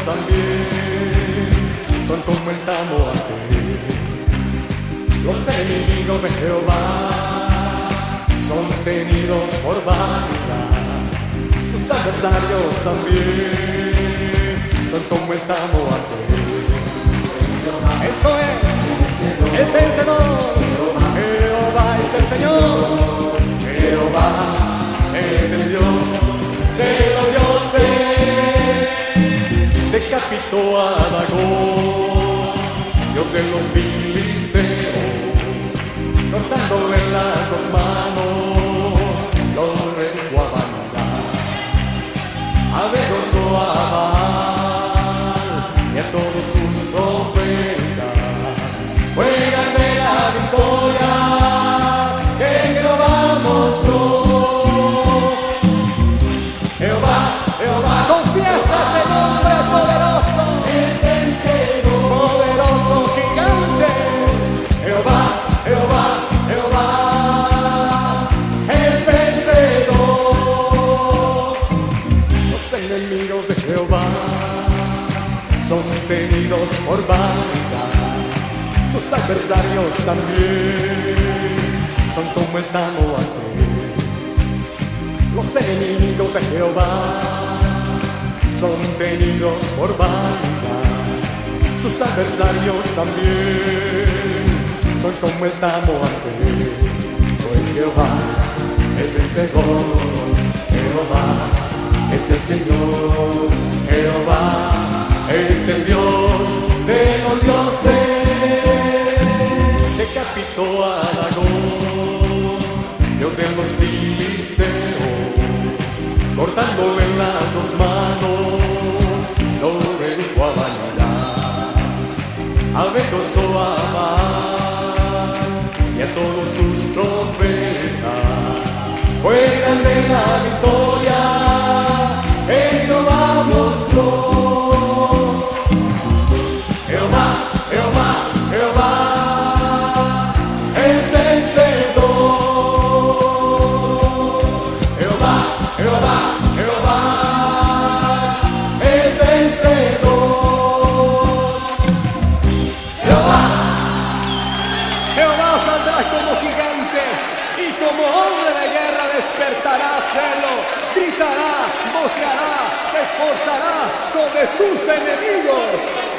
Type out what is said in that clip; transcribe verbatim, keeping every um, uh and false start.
también son como el tamoate. Los enemigos de Jehová son tenidos por vanidad. Sus adversarios también son como el tamoate. Eso es el vencedor. Jehová es el Señor. Jehová es el Dios de los dioses. Decapitó a Dagón, Dios de los filisteos, cortándole las dos manos, lo redujo a vanidad. Avergonzó a Baal y a todos sus profetas. Juegan de la victoria que Jehová mostró. Jehová, Jehová, confiesa ese nombre poderoso, es vencedor, poderoso gigante. Jehová, Jehová, Jehová, es vencedor. Los enemigos de Jehová son tenidos por vanidad. Sus adversarios también son como el tamoate. Los enemigos de Jehová son tenidos por vanidad. Sus adversarios también son como el tamoate. Pues Jehová es vencedor, Jehová es el Señor, Jehová es el Dios de los dioses. Decapitó a Dagón, Dios de los filisteos, cortándole las dos manos, lo redujo a vanidad. Avergonzó a Baal y a todos sus profetas. Juegan de la victoria que Jehová mostró. Jehová, Jehová, Jehová es vencedor. Jehová, Jehová, Jehová es vencedor. Jehová, Jehová saldrá como gigante y como hombre de guerra despertará celo, gritará, voceará, se esforzará sobre sus enemigos.